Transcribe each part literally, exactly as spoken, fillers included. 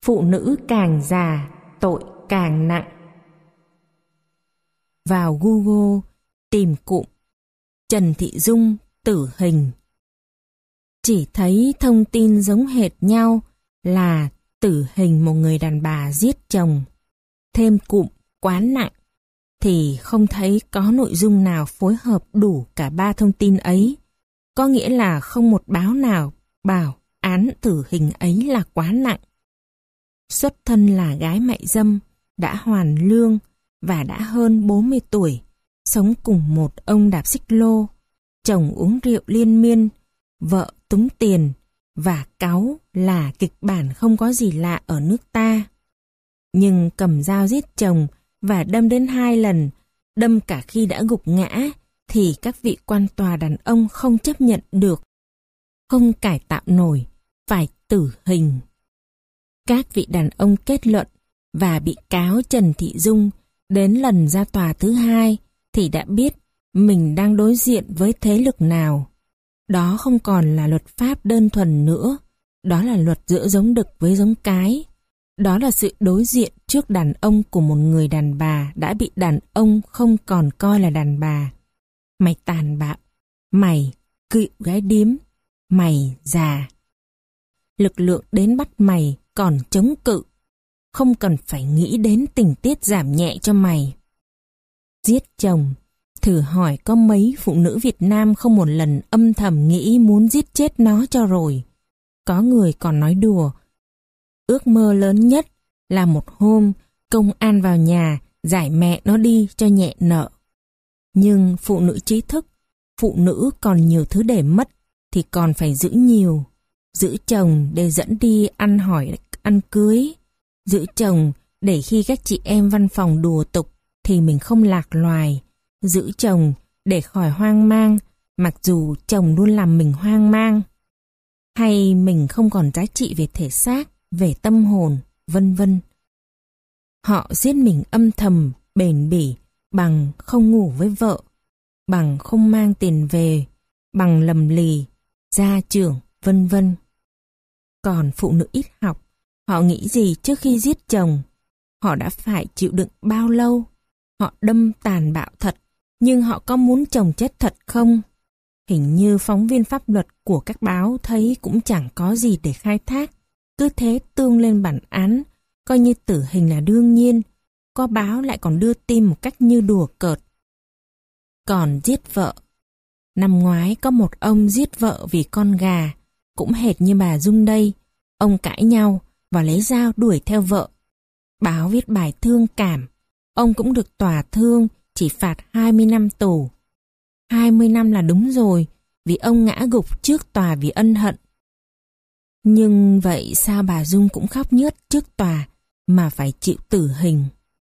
Phụ nữ càng già, tội càng nặng. Vào Google tìm cụm Trần Thị Dung tử hình. Chỉ thấy thông tin giống hệt nhau là tử hình một người đàn bà giết chồng. Thêm cụm quá nặng thì không thấy có nội dung nào phối hợp đủ cả ba thông tin ấy. Có nghĩa là không một báo nào bảo án tử hình ấy là quá nặng. Xuất thân là gái mại dâm, đã hoàn lương và đã hơn bốn mươi tuổi, sống cùng một ông đạp xích lô, chồng uống rượu liên miên, vợ túng tiền và cáu là kịch bản không có gì lạ ở nước ta. Nhưng cầm dao giết chồng và đâm đến hai lần, đâm cả khi đã gục ngã, thì các vị quan tòa đàn ông không chấp nhận được, không cải tạo nổi, phải tử hình. Các vị đàn ông kết luận và bị cáo Trần Thị Dung đến lần ra tòa thứ hai thì đã biết mình đang đối diện với thế lực nào. Đó không còn là luật pháp đơn thuần nữa, đó là luật giữa giống đực với giống cái. Đó là sự đối diện trước đàn ông của một người đàn bà đã bị đàn ông không còn coi là đàn bà. Mày tàn bạo, mày cựu gái điếm, mày già. Lực lượng đến bắt mày còn chống cự, không cần phải nghĩ đến tình tiết giảm nhẹ cho mày. Giết chồng, thử hỏi có mấy phụ nữ Việt Nam không một lần âm thầm nghĩ muốn giết chết nó cho rồi. Có người còn nói đùa, ước mơ lớn nhất là một hôm công an vào nhà giải mẹ nó đi cho nhẹ nợ. Nhưng phụ nữ trí thức, phụ nữ còn nhiều thứ để mất thì còn phải giữ nhiều. Giữ chồng để dẫn đi ăn hỏi ăn cưới. Giữ chồng để khi các chị em văn phòng đùa tục thì mình không lạc loài. Giữ chồng để khỏi hoang mang, mặc dù chồng luôn làm mình hoang mang. Hay mình không còn giá trị về thể xác, về tâm hồn, vân vân. Họ giết mình âm thầm, bền bỉ, bằng không ngủ với vợ, bằng không mang tiền về, bằng lầm lì, gia trưởng, vân vân. Còn phụ nữ ít học, họ nghĩ gì trước khi giết chồng? Họ đã phải chịu đựng bao lâu? Họ đâm tàn bạo thật, nhưng họ có muốn chồng chết thật không? Hình như phóng viên pháp luật của các báo thấy cũng chẳng có gì để khai thác. Cứ thế tương lên bản án, coi như tử hình là đương nhiên. Có báo lại còn đưa tin một cách như đùa cợt. Còn giết vợ. Năm ngoái có một ông giết vợ vì con gà, cũng hệt như bà Dung đây. Ông cãi nhau và lấy dao đuổi theo vợ. Báo viết bài thương cảm. Ông cũng được tòa thương, chỉ phạt hai mươi năm tù. hai mươi năm là đúng rồi, vì ông ngã gục trước tòa vì ân hận. Nhưng vậy sao bà Dung cũng khóc nhướt trước tòa mà phải chịu tử hình?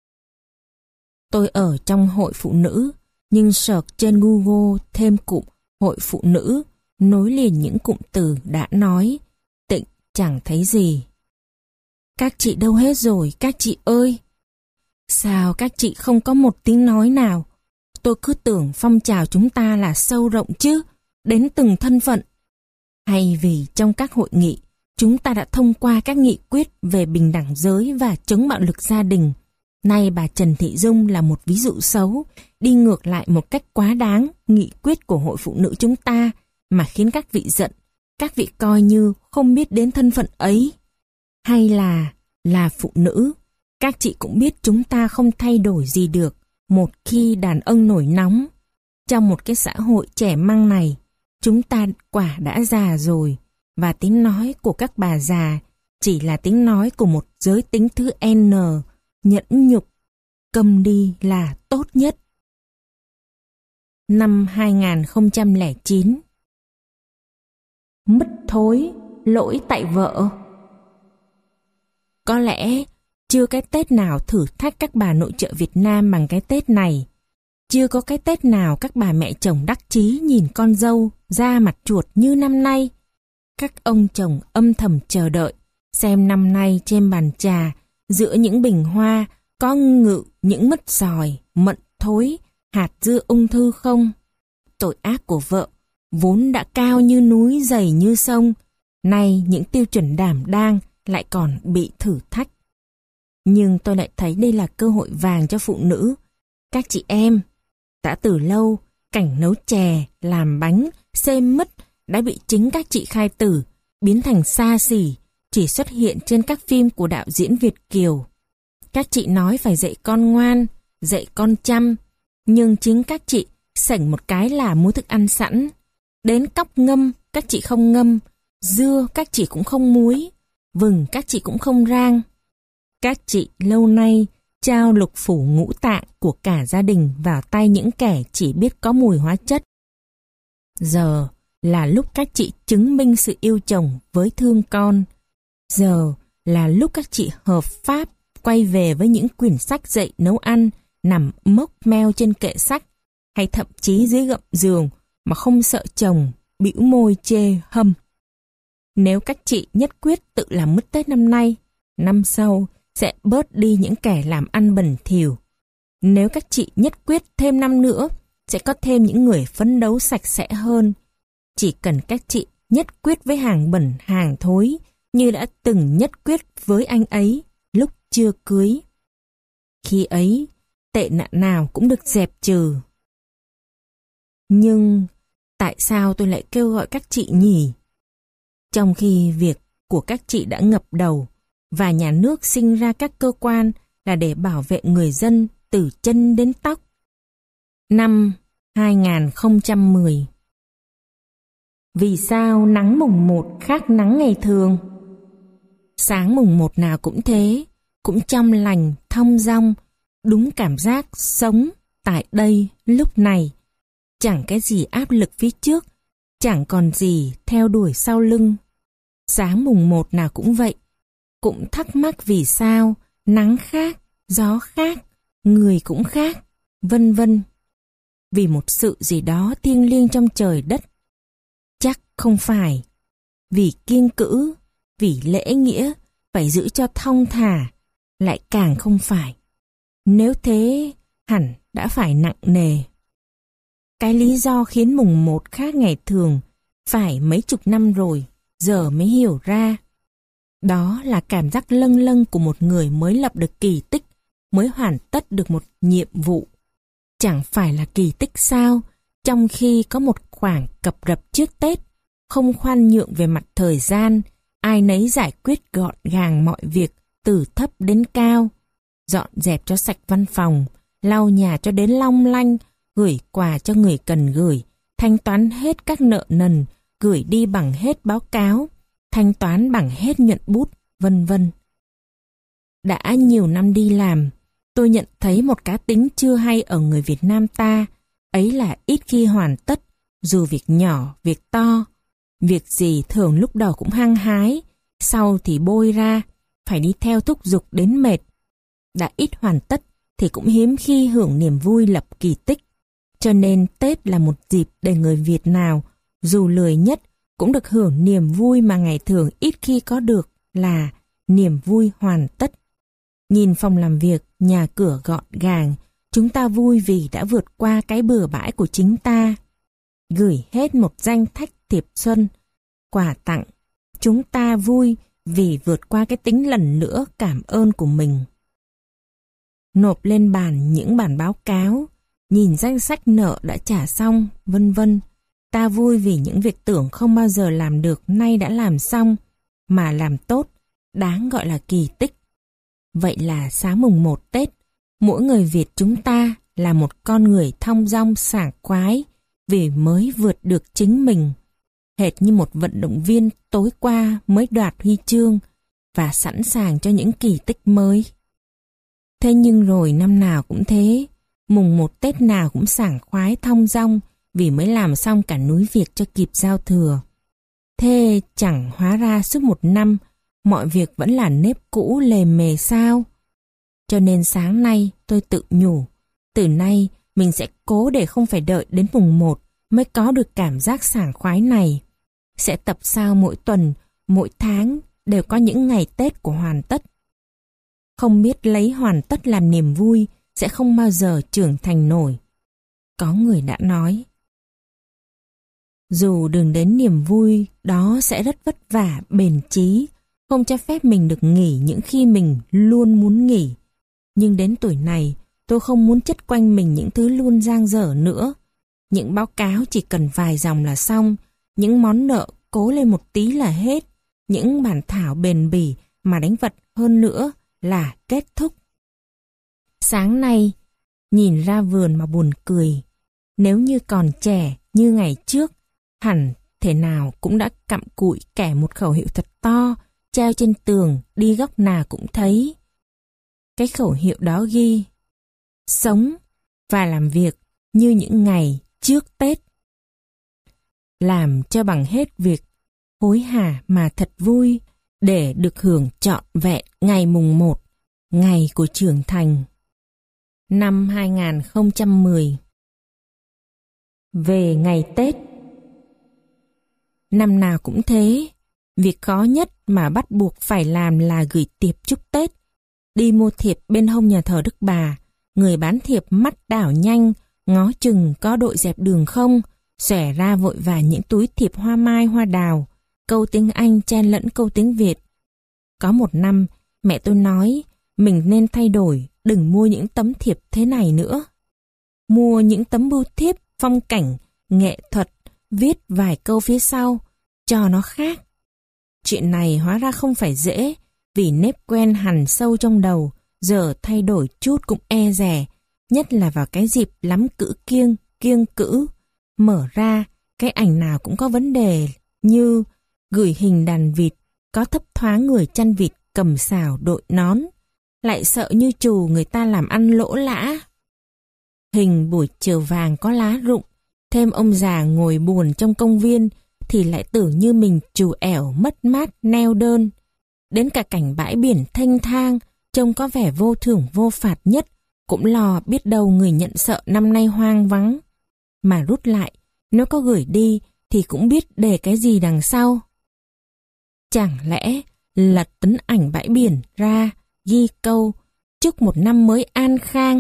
Tôi ở trong hội phụ nữ, nhưng search trên Google thêm cụm hội phụ nữ, nối liền những cụm từ đã nói, tịnh chẳng thấy gì. Các chị đâu hết rồi, các chị ơi? Sao các chị không có một tiếng nói nào? Tôi cứ tưởng phong trào chúng ta là sâu rộng chứ, đến từng thân phận. Hay vì trong các hội nghị, chúng ta đã thông qua các nghị quyết về bình đẳng giới và chống bạo lực gia đình. Nay bà Trần Thị Dung là một ví dụ xấu, đi ngược lại một cách quá đáng nghị quyết của hội phụ nữ chúng ta mà khiến các vị giận, các vị coi như không biết đến thân phận ấy. Hay là, là phụ nữ, các chị cũng biết chúng ta không thay đổi gì được một khi đàn ông nổi nóng. Trong một cái xã hội trẻ măng này, chúng ta quả đã già rồi, và tiếng nói của các bà già chỉ là tiếng nói của một giới tính thứ N, nhẫn nhục, câm đi là tốt nhất. Năm hai nghìn không trăm lẻ chín. Mứt thối, lỗi tại vợ. Có lẽ chưa cái Tết nào thử thách các bà nội trợ Việt Nam bằng cái Tết này. Chưa có cái Tết nào các bà mẹ chồng đắc chí nhìn con dâu ra mặt chuột như năm nay. Các ông chồng âm thầm chờ đợi xem năm nay trên bàn trà giữa những bình hoa có ngự những mứt giòi, mận thối, hạt dưa ung thư không. Tội ác của vợ vốn đã cao như núi, dày như sông, nay những tiêu chuẩn đảm đang lại còn bị thử thách. Nhưng tôi lại thấy đây là cơ hội vàng cho phụ nữ. Các chị em, đã từ lâu, cảnh nấu chè, làm bánh, xê mứt đã bị chính các chị khai tử, biến thành xa xỉ, chỉ xuất hiện trên các phim của đạo diễn Việt kiều. Các chị nói phải dạy con ngoan, dạy con chăm, nhưng chính các chị sảnh một cái là mua thức ăn sẵn. Đến cóc ngâm, các chị không ngâm, dưa các chị cũng không muối, vừng các chị cũng không rang. Các chị lâu nay trao lục phủ ngũ tạng của cả gia đình vào tay những kẻ chỉ biết có mùi hóa chất. Giờ là lúc các chị chứng minh sự yêu chồng với thương con. Giờ là lúc các chị hợp pháp quay về với những quyển sách dạy nấu ăn nằm mốc meo trên kệ sách, hay thậm chí dưới gầm giường mà không sợ chồng bĩu môi chê hâm. Nếu các chị nhất quyết tự làm mứt Tết năm nay, năm sau sẽ bớt đi những kẻ làm ăn bẩn thỉu. Nếu các chị nhất quyết thêm năm nữa, sẽ có thêm những người phấn đấu sạch sẽ hơn. Chỉ cần các chị nhất quyết với hàng bẩn hàng thối, như đã từng nhất quyết với anh ấy lúc chưa cưới. Khi ấy, tệ nạn nào cũng được dẹp trừ. Nhưng tại sao tôi lại kêu gọi các chị nhỉ? Trong khi việc của các chị đã ngập đầu và nhà nước sinh ra các cơ quan là để bảo vệ người dân từ chân đến tóc. Năm hai nghìn không trăm mười. Vì sao nắng mùng một khác nắng ngày thường? Sáng mùng một nào cũng thế, cũng trong lành, thong dong, đúng cảm giác sống tại đây lúc này. Chẳng cái gì áp lực phía trước, chẳng còn gì theo đuổi sau lưng. Sáng mùng một nào cũng vậy, cũng thắc mắc vì sao nắng khác, gió khác, người cũng khác, vân vân. Vì một sự gì đó thiêng liêng trong trời đất. Chắc không phải. Vì kiêng cữ, vì lễ nghĩa, phải giữ cho thong thả, lại càng không phải. Nếu thế, hẳn đã phải nặng nề. Cái lý do khiến mùng một khác ngày thường phải mấy chục năm rồi, giờ mới hiểu ra. Đó là cảm giác lâng lâng của một người mới lập được kỳ tích, mới hoàn tất được một nhiệm vụ. Chẳng phải là kỳ tích sao, trong khi có một khoảng cập rập trước Tết, không khoan nhượng về mặt thời gian, ai nấy giải quyết gọn gàng mọi việc từ thấp đến cao, dọn dẹp cho sạch văn phòng, lau nhà cho đến long lanh, gửi quà cho người cần gửi, thanh toán hết các nợ nần, gửi đi bằng hết báo cáo, thanh toán bằng hết nhuận bút, vân vân. Đã nhiều năm đi làm, tôi nhận thấy một cá tính chưa hay ở người Việt Nam ta, ấy là ít khi hoàn tất, dù việc nhỏ, việc to. Việc gì thường lúc đầu cũng hăng hái, sau thì bôi ra, phải đi theo thúc giục đến mệt. Đã ít hoàn tất thì cũng hiếm khi hưởng niềm vui lập kỳ tích. Cho nên Tết là một dịp để người Việt nào, dù lười nhất, cũng được hưởng niềm vui mà ngày thường ít khi có được, là niềm vui hoàn tất. Nhìn phòng làm việc, nhà cửa gọn gàng, chúng ta vui vì đã vượt qua cái bừa bãi của chính ta. Gửi hết một danh thách thiệp xuân, quà tặng, chúng ta vui vì vượt qua cái tính lần nữa cảm ơn của mình. Nộp lên bàn những bản báo cáo, nhìn danh sách nợ đã trả xong, vân vân. Ta vui vì những việc tưởng không bao giờ làm được nay đã làm xong, mà làm tốt, đáng gọi là kỳ tích. Vậy là sáng mùng một Tết, mỗi người Việt chúng ta là một con người thong dong sảng khoái vì mới vượt được chính mình, hệt như một vận động viên tối qua mới đoạt huy chương và sẵn sàng cho những kỳ tích mới. Thế nhưng rồi năm nào cũng thế, mùng một Tết nào cũng sảng khoái thong dong vì mới làm xong cả núi việc cho kịp giao thừa. Thế chẳng hóa ra suốt một năm mọi việc vẫn là nếp cũ lề mề sao? Cho nên sáng nay tôi tự nhủ, từ nay mình sẽ cố để không phải đợi đến mùng một mới có được cảm giác sảng khoái này. Sẽ tập sao mỗi tuần, mỗi tháng đều có những ngày Tết của hoàn tất. Không biết lấy hoàn tất làm niềm vui sẽ không bao giờ trưởng thành nổi. Có người đã nói, dù đường đến niềm vui đó sẽ rất vất vả, bền chí, không cho phép mình được nghỉ những khi mình luôn muốn nghỉ. Nhưng đến tuổi này, tôi không muốn chất quanh mình những thứ luôn dang dở nữa. Những báo cáo chỉ cần vài dòng là xong, những món nợ cố lên một tí là hết, những bản thảo bền bỉ mà đánh vật hơn nữa là kết thúc. Sáng nay, nhìn ra vườn mà buồn cười. Nếu như còn trẻ như ngày trước, hẳn thể nào cũng đã cặm cụi kẻ một khẩu hiệu thật to, treo trên tường, đi góc nào cũng thấy. Cái khẩu hiệu đó ghi: sống và làm việc như những ngày trước Tết. Làm cho bằng hết việc, hối hả mà thật vui, để được hưởng trọn vẹn ngày mùng một, ngày của trưởng thành. Năm hai nghìn không trăm mười. Về ngày Tết. Năm nào cũng thế, việc khó nhất mà bắt buộc phải làm là gửi thiệp chúc Tết. Đi mua thiệp bên hông nhà thờ Đức Bà, người bán thiệp mắt đảo nhanh, ngó chừng có đội dẹp đường không, xòe ra vội vàng những túi thiệp hoa mai hoa đào, câu tiếng Anh chen lẫn câu tiếng Việt. Có một năm, mẹ tôi nói mình nên thay đổi, đừng mua những tấm thiệp thế này nữa. Mua những tấm bưu thiếp phong cảnh, nghệ thuật, viết vài câu phía sau, cho nó khác. Chuyện này hóa ra không phải dễ, vì nếp quen hằn sâu trong đầu, giờ thay đổi chút cũng e dè, nhất là vào cái dịp lắm cữ kiêng, kiêng cữ. Mở ra, cái ảnh nào cũng có vấn đề, như gửi hình đàn vịt, có thấp thoáng người chăn vịt cầm xào đội nón, lại sợ như trù người ta làm ăn lỗ lã. Hình buổi chiều vàng có lá rụng, thêm ông già ngồi buồn trong công viên, thì lại tưởng như mình trù ẻo mất mát neo đơn. Đến cả cảnh bãi biển thênh thang, trông có vẻ vô thưởng vô phạt nhất, cũng lo biết đâu người nhận sợ năm nay hoang vắng. Mà rút lại, nếu có gửi đi thì cũng biết để cái gì đằng sau. Chẳng lẽ lật tấm ảnh bãi biển ra, ghi câu chúc một năm mới an khang.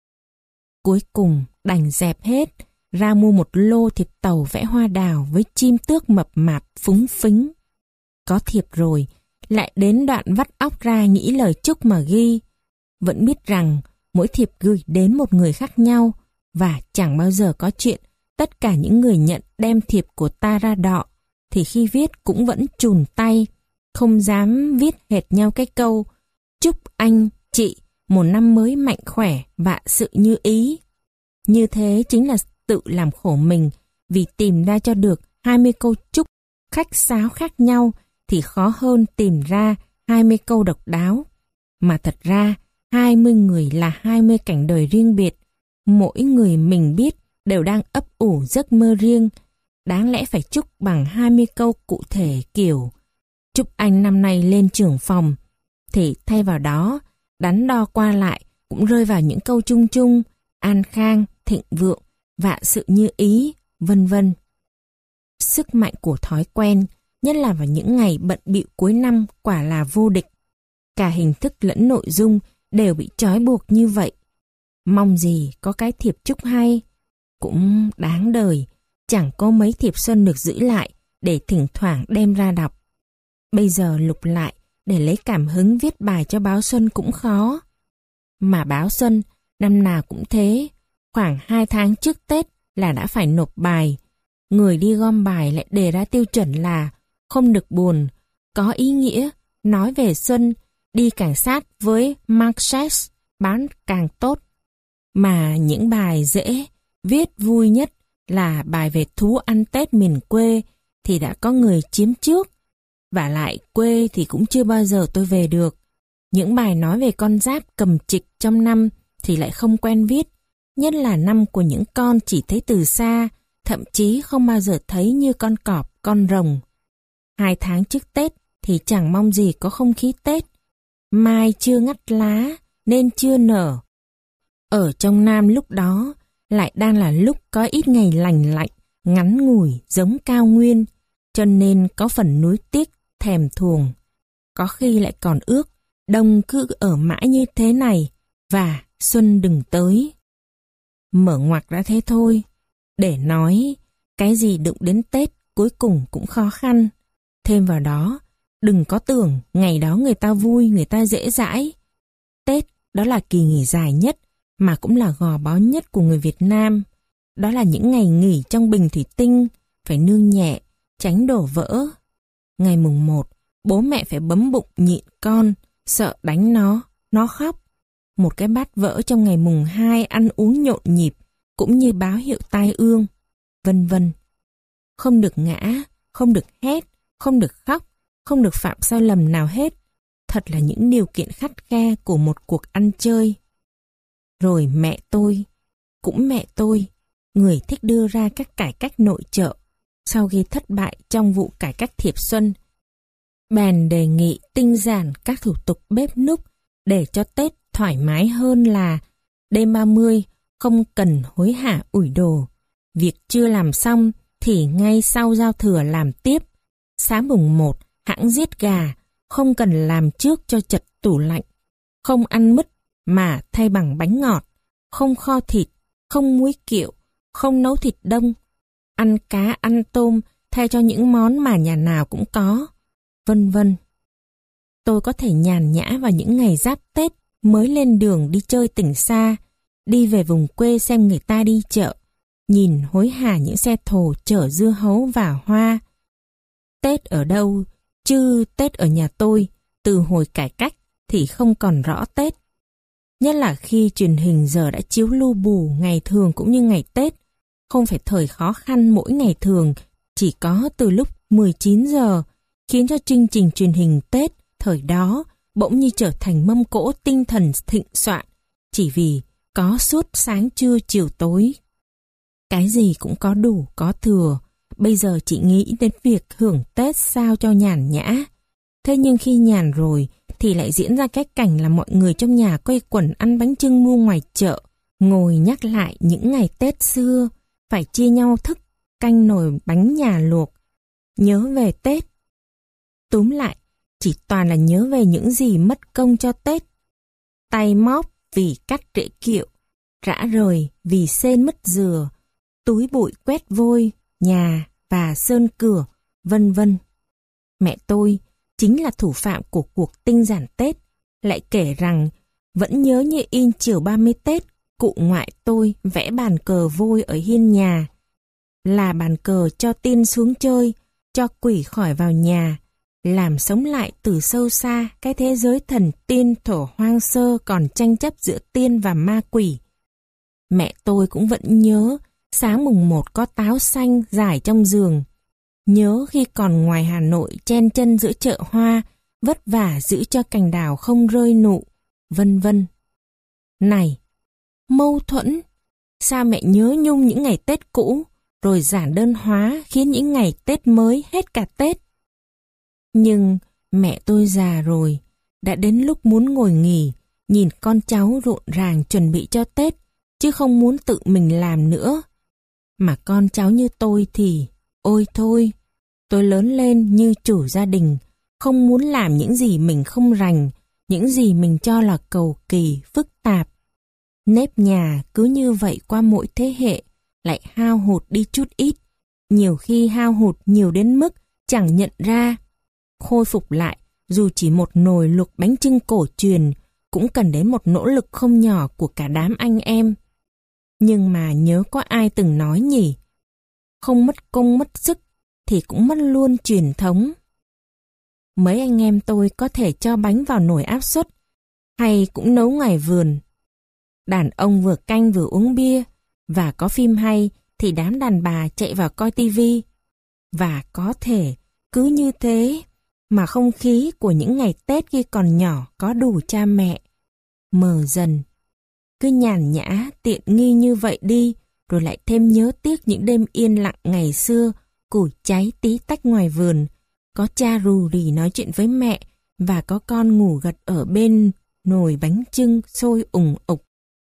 Cuối cùng đành dẹp hết, ra mua một lô thiệp tàu vẽ hoa đào với chim tước mập mạp phúng phính. Có thiệp rồi, lại đến đoạn vắt óc ra nghĩ lời chúc mà ghi. Vẫn biết rằng mỗi thiệp gửi đến một người khác nhau, và chẳng bao giờ có chuyện tất cả những người nhận đem thiệp của ta ra đọ, thì khi viết cũng vẫn chùn tay, không dám viết hệt nhau cái câu chúc anh, chị một năm mới mạnh khỏe, vạn sự như ý. Như thế chính là tự làm khổ mình, vì tìm ra cho được hai mươi câu chúc khách sáo khác nhau thì khó hơn tìm ra hai mươi câu độc đáo. Mà thật ra, hai mươi người là hai mươi cảnh đời riêng biệt, mỗi người mình biết đều đang ấp ủ giấc mơ riêng. Đáng lẽ phải chúc bằng hai mươi câu cụ thể kiểu chúc anh năm nay lên trưởng phòng, thì thay vào đó, đắn đo qua lại cũng rơi vào những câu chung chung, an khang, thịnh vượng, vạn sự như ý, vân vân. Sức mạnh của thói quen, nhất là vào những ngày bận bịu cuối năm, quả là vô địch. Cả hình thức lẫn nội dung đều bị trói buộc như vậy. Mong gì có cái thiệp chúc hay. Cũng đáng đời, chẳng có mấy thiệp xuân được giữ lại để thỉnh thoảng đem ra đọc. Bây giờ lục lại để lấy cảm hứng viết bài cho báo xuân cũng khó. Mà báo xuân năm nào cũng thế, khoảng hai tháng trước Tết là đã phải nộp bài. Người đi gom bài lại đề ra tiêu chuẩn là không được buồn, có ý nghĩa, nói về xuân, đi càng sát với Marxist, bán càng tốt. Mà những bài dễ, viết vui nhất là bài về thú ăn Tết miền quê thì đã có người chiếm trước. Vả lại quê thì cũng chưa bao giờ tôi về được. Những bài nói về con giáp cầm trịch trong năm thì lại không quen viết, nhất là năm của những con chỉ thấy từ xa, thậm chí không bao giờ thấy như con cọp, con rồng. Hai tháng trước Tết thì chẳng mong gì có không khí Tết. Mai chưa ngắt lá nên chưa nở. Ở trong Nam lúc đó lại đang là lúc có ít ngày lành lạnh, ngắn ngủi giống cao nguyên, cho nên có phần nuối tiếc, thèm thuồng. Có khi lại còn ước đông cứ ở mãi như thế này và xuân đừng tới. Mở ngoặc ra thế thôi, để nói cái gì đụng đến Tết cuối cùng cũng khó khăn. Thêm vào đó, Đừng có tưởng ngày đó người ta vui, người ta dễ dãi. Tết đó là kỳ nghỉ dài nhất, mà cũng là gò bó nhất của người Việt Nam. Đó là những ngày nghỉ trong bình thủy tinh, phải nương nhẹ, tránh đổ vỡ. Ngày mùng một, bố mẹ phải bấm bụng nhịn con, sợ đánh nó, nó khóc. Một cái bát vỡ trong ngày mùng hai ăn uống nhộn nhịp, cũng như báo hiệu tai ương, vân vân. Không được ngã, không được hét, không được khóc, không được phạm sai lầm nào hết. Thật là những điều kiện khắt khe của một cuộc ăn chơi. Rồi mẹ tôi, cũng mẹ tôi, người thích đưa ra các cải cách nội trợ, sau khi thất bại trong vụ cải cách thiệp xuân, bèn đề nghị tinh giản các thủ tục bếp núc để cho Tết thoải mái hơn là đêm ba mươi không cần hối hả ủi đồ. Việc chưa làm xong thì ngay sau giao thừa làm tiếp. Sáng mùng một hãng giết gà, không cần làm trước cho chật tủ lạnh. Không ăn mứt mà thay bằng bánh ngọt. Không kho thịt, không muối kiệu, không nấu thịt đông. Ăn cá ăn tôm thay cho những món mà nhà nào cũng có, vân vân. Tôi có thể nhàn nhã vào những ngày giáp Tết mới lên đường đi chơi tỉnh xa, đi về vùng quê xem người ta đi chợ, nhìn hối hả những xe thồ chở dưa hấu và hoa. Tết ở đâu, chứ Tết ở nhà tôi, từ hồi cải cách thì không còn rõ Tết. Nhất là khi truyền hình giờ đã chiếu lu bù ngày thường cũng như ngày Tết, không phải thời khó khăn mỗi ngày thường, chỉ có từ lúc mười chín giờ, khiến cho chương trình truyền hình Tết thời đó bỗng như trở thành mâm cỗ tinh thần thịnh soạn, chỉ vì có suốt sáng trưa chiều tối. Cái gì cũng có đủ, có thừa, bây giờ chỉ nghĩ đến việc hưởng Tết sao cho nhàn nhã. Thế nhưng khi nhàn rồi thì lại diễn ra cái cảnh là mọi người trong nhà quây quần ăn bánh chưng mua ngoài chợ, ngồi nhắc lại những ngày Tết xưa, phải chia nhau thức canh nồi bánh nhà luộc. Nhớ về Tết. Túm lại, chỉ toàn là nhớ về những gì mất công cho Tết. Tay móp vì cắt rễ kiệu, rã rời vì sên mứt dừa, túi bụi quét vôi, nhà và sơn cửa, vân vân. Mẹ tôi chính là thủ phạm của cuộc tinh giản Tết, lại kể rằng vẫn nhớ như in chiều ba mươi Tết, cụ ngoại tôi vẽ bàn cờ vôi ở hiên nhà. Là bàn cờ cho tiên xuống chơi, cho quỷ khỏi vào nhà, làm sống lại từ sâu xa cái thế giới thần tiên thổ hoang sơ còn tranh chấp giữa tiên và ma quỷ. Mẹ tôi cũng vẫn nhớ sáng mùng một có táo xanh rải trong giường. Nhớ khi còn ngoài Hà Nội chen chân giữa chợ hoa, vất vả giữ cho cành đào không rơi nụ, vân vân. Này, mâu thuẫn, sao mẹ nhớ nhung những ngày Tết cũ, rồi giản đơn hóa khiến những ngày Tết mới hết cả Tết. Nhưng mẹ tôi già rồi, đã đến lúc muốn ngồi nghỉ, nhìn con cháu rộn ràng chuẩn bị cho Tết, chứ không muốn tự mình làm nữa. Mà con cháu như tôi thì, ôi thôi, tôi lớn lên như chủ gia đình, không muốn làm những gì mình không rành, những gì mình cho là cầu kỳ, phức tạp. Nếp nhà cứ như vậy qua mỗi thế hệ, lại hao hụt đi chút ít, nhiều khi hao hụt nhiều đến mức chẳng nhận ra. Khôi phục lại, dù chỉ một nồi luộc bánh chưng cổ truyền, cũng cần đến một nỗ lực không nhỏ của cả đám anh em. Nhưng mà nhớ có ai từng nói nhỉ? Không mất công mất sức, thì cũng mất luôn truyền thống. Mấy anh em tôi có thể cho bánh vào nồi áp suất, hay cũng nấu ngoài vườn. Đàn ông vừa canh vừa uống bia, và có phim hay thì đám đàn bà chạy vào coi tivi. Và có thể cứ như thế mà không khí của những ngày Tết khi còn nhỏ có đủ cha mẹ. Mờ dần, cứ nhàn nhã tiện nghi như vậy đi, rồi lại thêm nhớ tiếc những đêm yên lặng ngày xưa, củi cháy tí tách ngoài vườn, có cha rù rì nói chuyện với mẹ, và có con ngủ gật ở bên nồi bánh chưng sôi ủng ục.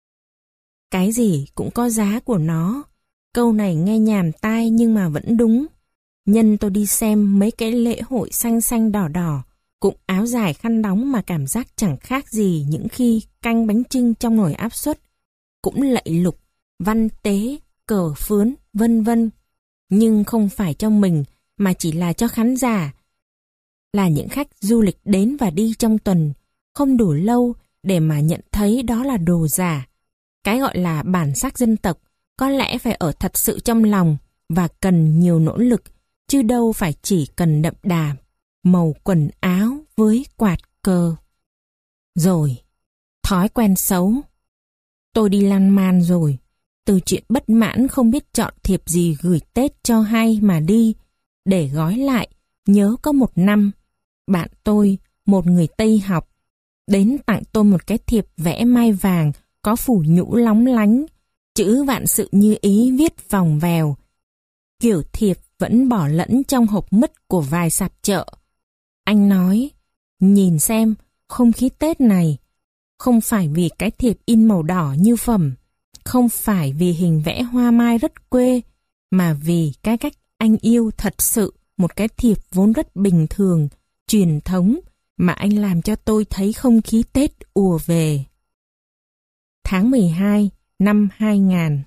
Cái gì cũng có giá của nó. Câu này nghe nhàm tai nhưng mà vẫn đúng. Nhân tôi đi xem mấy cái lễ hội xanh xanh đỏ đỏ, cũng áo dài khăn đóng mà cảm giác chẳng khác gì những khi canh bánh chưng trong nồi áp suất, cũng lạy lục, văn tế, cờ phướn, vân vân. Nhưng không phải cho mình, mà chỉ là cho khán giả. là những khách du lịch đến và đi trong tuần, không đủ lâu để mà nhận thấy đó là đồ giả. Cái gọi là bản sắc dân tộc có lẽ phải ở thật sự trong lòng và cần nhiều nỗ lực, chứ đâu phải chỉ cần đậm đà màu quần áo với quạt cờ. Rồi, thói quen xấu. Tôi đi lan man rồi, từ chuyện bất mãn không biết chọn thiệp gì gửi Tết cho hay mà đi. Để gói lại, nhớ có một năm, bạn tôi, một người Tây học, đến tặng tôi một cái thiệp vẽ mai vàng có phủ nhũ lóng lánh, chữ vạn sự như ý viết vòng vèo. Kiểu thiệp vẫn bỏ lẫn trong hộp mứt của vài sạp chợ. Anh nói, nhìn xem, không khí Tết này, không phải vì cái thiệp in màu đỏ như phẩm, không phải vì hình vẽ hoa mai rất quê, mà vì cái cách anh yêu thật sự một cái thiệp vốn rất bình thường, truyền thống, mà anh làm cho tôi thấy không khí Tết ùa về. Tháng mười hai năm hai nghìn.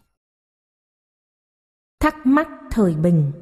Thắc mắc thời bình.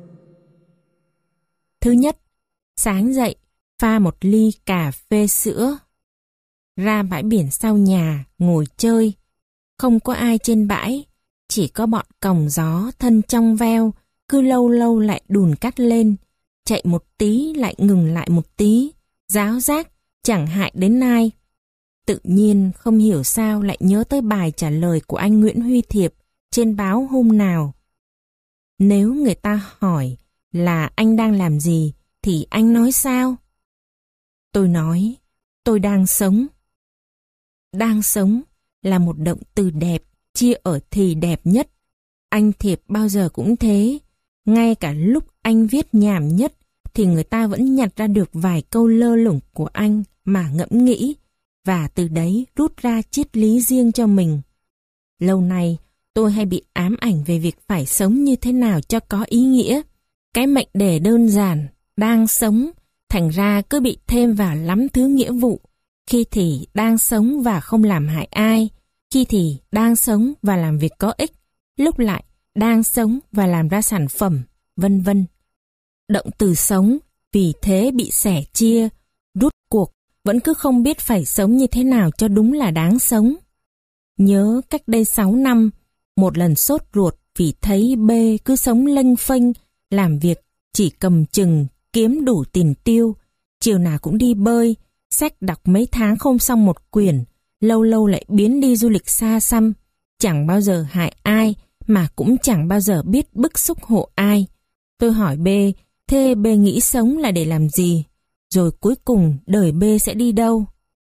Thứ nhất, sáng dậy, pha một ly cà phê sữa. Ra bãi biển sau nhà, ngồi chơi. Không có ai trên bãi, chỉ có bọn còng gió thân trong veo, cứ lâu lâu lại đùn cắt lên, chạy một tí lại ngừng lại một tí, ráo rác, chẳng hại đến ai. Tự nhiên không hiểu sao lại nhớ tới bài trả lời của anh Nguyễn Huy Thiệp trên báo hôm nào. Nếu người ta hỏi là anh đang làm gì, thì anh nói sao? Tôi nói, tôi đang sống. Đang sống là một động từ đẹp, chia ở thì đẹp nhất. Anh Thiệp bao giờ cũng thế. Ngay cả lúc anh viết nhảm nhất, thì người ta vẫn nhặt ra được vài câu lơ lửng của anh mà ngẫm nghĩ, và từ đấy rút ra triết lý riêng cho mình. Lâu nay, tôi hay bị ám ảnh về việc phải sống như thế nào cho có ý nghĩa. Cái mệnh đề đơn giản, đang sống, thành ra cứ bị thêm vào lắm thứ nghĩa vụ. Khi thì đang sống và không làm hại ai, khi thì đang sống và làm việc có ích, lúc lại đang sống và làm ra sản phẩm, vân vân. Động từ sống vì thế bị sẻ chia, rút cuộc, vẫn cứ không biết phải sống như thế nào cho đúng là đáng sống. Nhớ cách đây sáu năm, một lần sốt ruột vì thấy B cứ sống lênh phênh, làm việc chỉ cầm chừng, kiếm đủ tiền tiêu, chiều nào cũng đi bơi, sách đọc mấy tháng không xong một quyển, lâu lâu lại biến đi du lịch xa xăm, chẳng bao giờ hại ai, mà cũng chẳng bao giờ biết bức xúc hộ ai. Tôi hỏi B, thế B nghĩ sống là để làm gì? Rồi cuối cùng đời B sẽ đi đâu?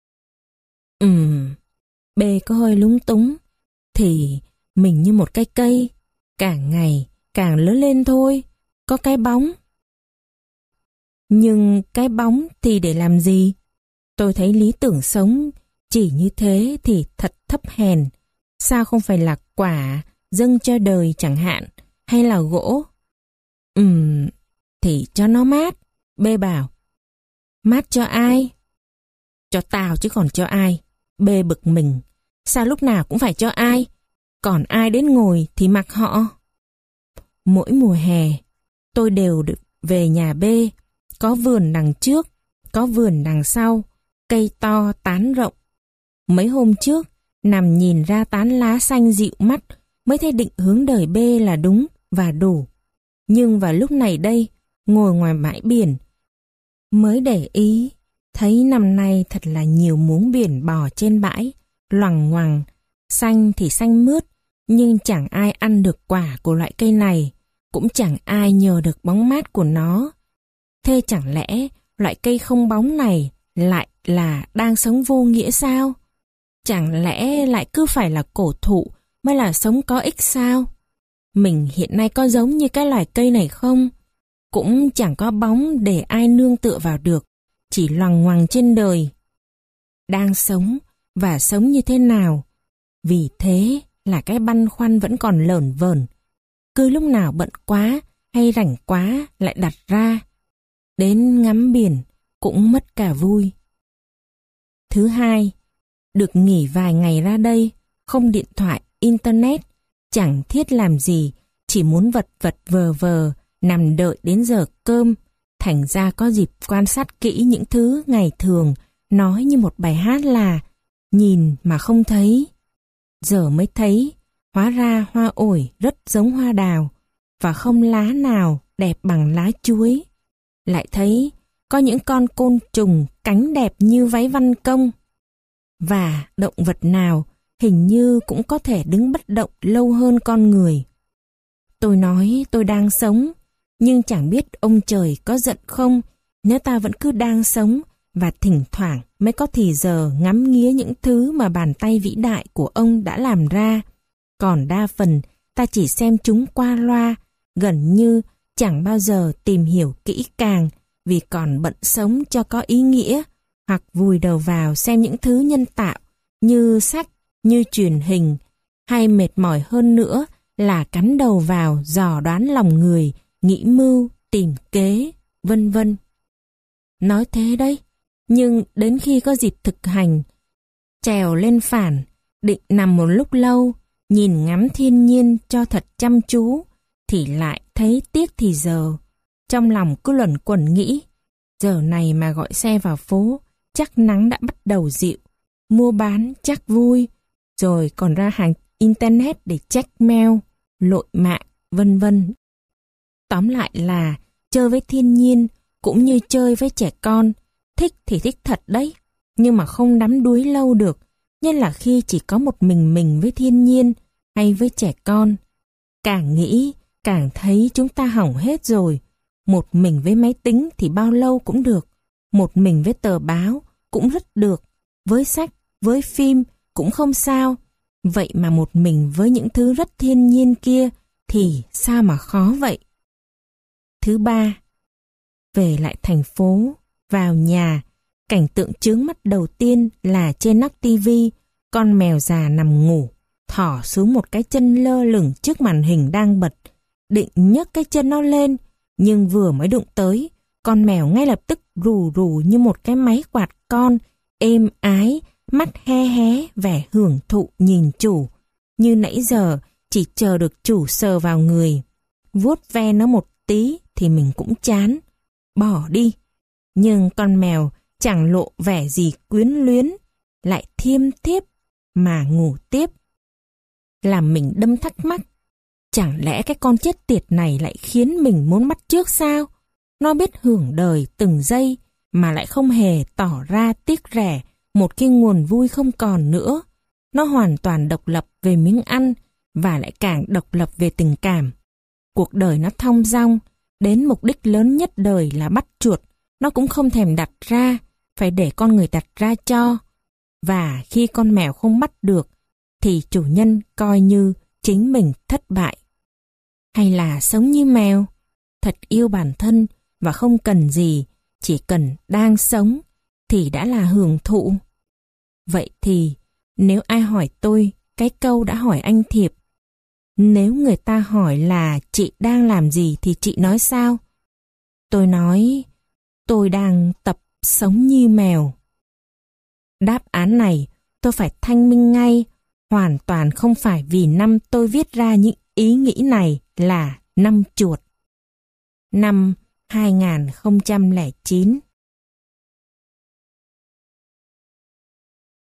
Ừm, B có hơi lúng túng. Thì mình như một cái cây, càng ngày càng lớn lên thôi, có cái bóng. Nhưng cái bóng thì để làm gì? Tôi thấy lý tưởng sống chỉ như thế thì thật thấp hèn. Sao không phải là quả dâng cho đời chẳng hạn, hay là gỗ? Ừm, thì cho nó mát. B bảo, mát cho ai? Cho tao chứ còn cho ai? B bực mình, sao lúc nào cũng phải cho ai? Còn ai đến ngồi thì mặc họ. Mỗi mùa hè, tôi đều được về nhà B, có vườn đằng trước, có vườn đằng sau, cây to tán rộng. Mấy hôm trước, nằm nhìn ra tán lá xanh dịu mắt, mới thấy định hướng đời B là đúng và đủ. Nhưng vào lúc này đây, ngồi ngoài bãi biển, mới để ý, thấy năm nay thật là nhiều muống biển bò trên bãi, loằng ngoằng, xanh thì xanh mướt, nhưng chẳng ai ăn được quả của loại cây này, cũng chẳng ai nhờ được bóng mát của nó. Thế chẳng lẽ loại cây không bóng này lại là đang sống vô nghĩa sao? Chẳng lẽ lại cứ phải là cổ thụ mới là sống có ích sao? Mình hiện nay có giống như cái loài cây này không? Cũng chẳng có bóng để ai nương tựa vào được, chỉ loằng ngoằng trên đời. Đang sống và sống như thế nào? Vì thế là cái băn khoăn vẫn còn lởn vởn. Cứ lúc nào bận quá hay rảnh quá lại đặt ra. Đến ngắm biển cũng mất cả vui. Thứ hai, được nghỉ vài ngày ra đây, không điện thoại, internet, chẳng thiết làm gì, chỉ muốn vật vật vờ vờ, nằm đợi đến giờ cơm, Thành ra có dịp quan sát kỹ những thứ ngày thường nói như một bài hát là nhìn mà không thấy. Giờ mới thấy, hóa ra hoa ổi rất giống hoa đào và không lá nào đẹp bằng lá chuối. Lại thấy có những con côn trùng cánh đẹp như váy văn công. Và động vật nào hình như cũng có thể đứng bất động lâu hơn con người. Tôi nói tôi đang sống, nhưng chẳng biết ông trời có giận không nếu ta vẫn cứ đang sống và thỉnh thoảng mới có thì giờ ngắm nghía những thứ mà bàn tay vĩ đại của ông đã làm ra. Còn đa phần ta chỉ xem chúng qua loa, gần như chẳng bao giờ tìm hiểu kỹ càng vì còn bận sống cho có ý nghĩa, hoặc vùi đầu vào xem những thứ nhân tạo như sách, như truyền hình, hay mệt mỏi hơn nữa là cắm đầu vào dò đoán lòng người, nghĩ mưu, tìm kế, vân vân. Nói thế đấy, nhưng đến khi có dịp thực hành, trèo lên phản, định nằm một lúc lâu, nhìn ngắm thiên nhiên cho thật chăm chú, thì lại thấy tiếc thì giờ. Trong lòng cứ luẩn quẩn nghĩ, giờ này mà gọi xe vào phố, chắc nắng đã bắt đầu dịu, mua bán chắc vui, rồi còn ra hàng internet để check mail, lội mạng, vân vân. Tóm lại là chơi với thiên nhiên cũng như chơi với trẻ con, thích thì thích thật đấy, nhưng mà không đắm đuối lâu được, nhất là khi chỉ có một mình mình với thiên nhiên hay với trẻ con. Càng nghĩ, càng thấy chúng ta hỏng hết rồi. Một mình với máy tính thì bao lâu cũng được, một mình với tờ báo cũng rất được, với sách, với phim cũng không sao. Vậy mà một mình với những thứ rất thiên nhiên kia thì sao mà khó vậy? Thứ ba, về lại thành phố, vào nhà, cảnh tượng chướng mắt đầu tiên là trên nóc tivi, con mèo già nằm ngủ, thỏ xuống một cái chân lơ lửng trước màn hình đang bật, định nhấc cái chân nó lên, nhưng vừa mới đụng tới, con mèo ngay lập tức rù rù như một cái máy quạt con, êm ái, mắt hé hé vẻ hưởng thụ nhìn chủ, như nãy giờ chỉ chờ được chủ sờ vào người. Vuốt ve nó một tí thì mình cũng chán, bỏ đi. Nhưng con mèo chẳng lộ vẻ gì quyến luyến, lại thiêm thiếp mà ngủ tiếp. Làm mình đâm thắc mắc, chẳng lẽ cái con chết tiệt này lại khiến mình muốn bắt chước sao? Nó biết hưởng đời từng giây mà lại không hề tỏ ra tiếc rẻ một cái nguồn vui không còn nữa. Nó hoàn toàn độc lập về miếng ăn và lại càng độc lập về tình cảm. Cuộc đời nó thong dong, đến mục đích lớn nhất đời là bắt chuột, nó cũng không thèm đặt ra, phải để con người đặt ra cho. Và khi con mèo không bắt được, thì chủ nhân coi như chính mình thất bại. Hay là sống như mèo, thật yêu bản thân và không cần gì, chỉ cần đang sống thì đã là hưởng thụ. Vậy thì nếu ai hỏi tôi cái câu đã hỏi anh Thiệp, nếu người ta hỏi là chị đang làm gì thì chị nói sao? Tôi nói tôi đang tập sống như mèo. Đáp án này tôi phải thanh minh ngay, hoàn toàn không phải vì năm tôi viết ra những ý nghĩ này là năm chuột. Năm hai nghìn không trăm lẻ chín.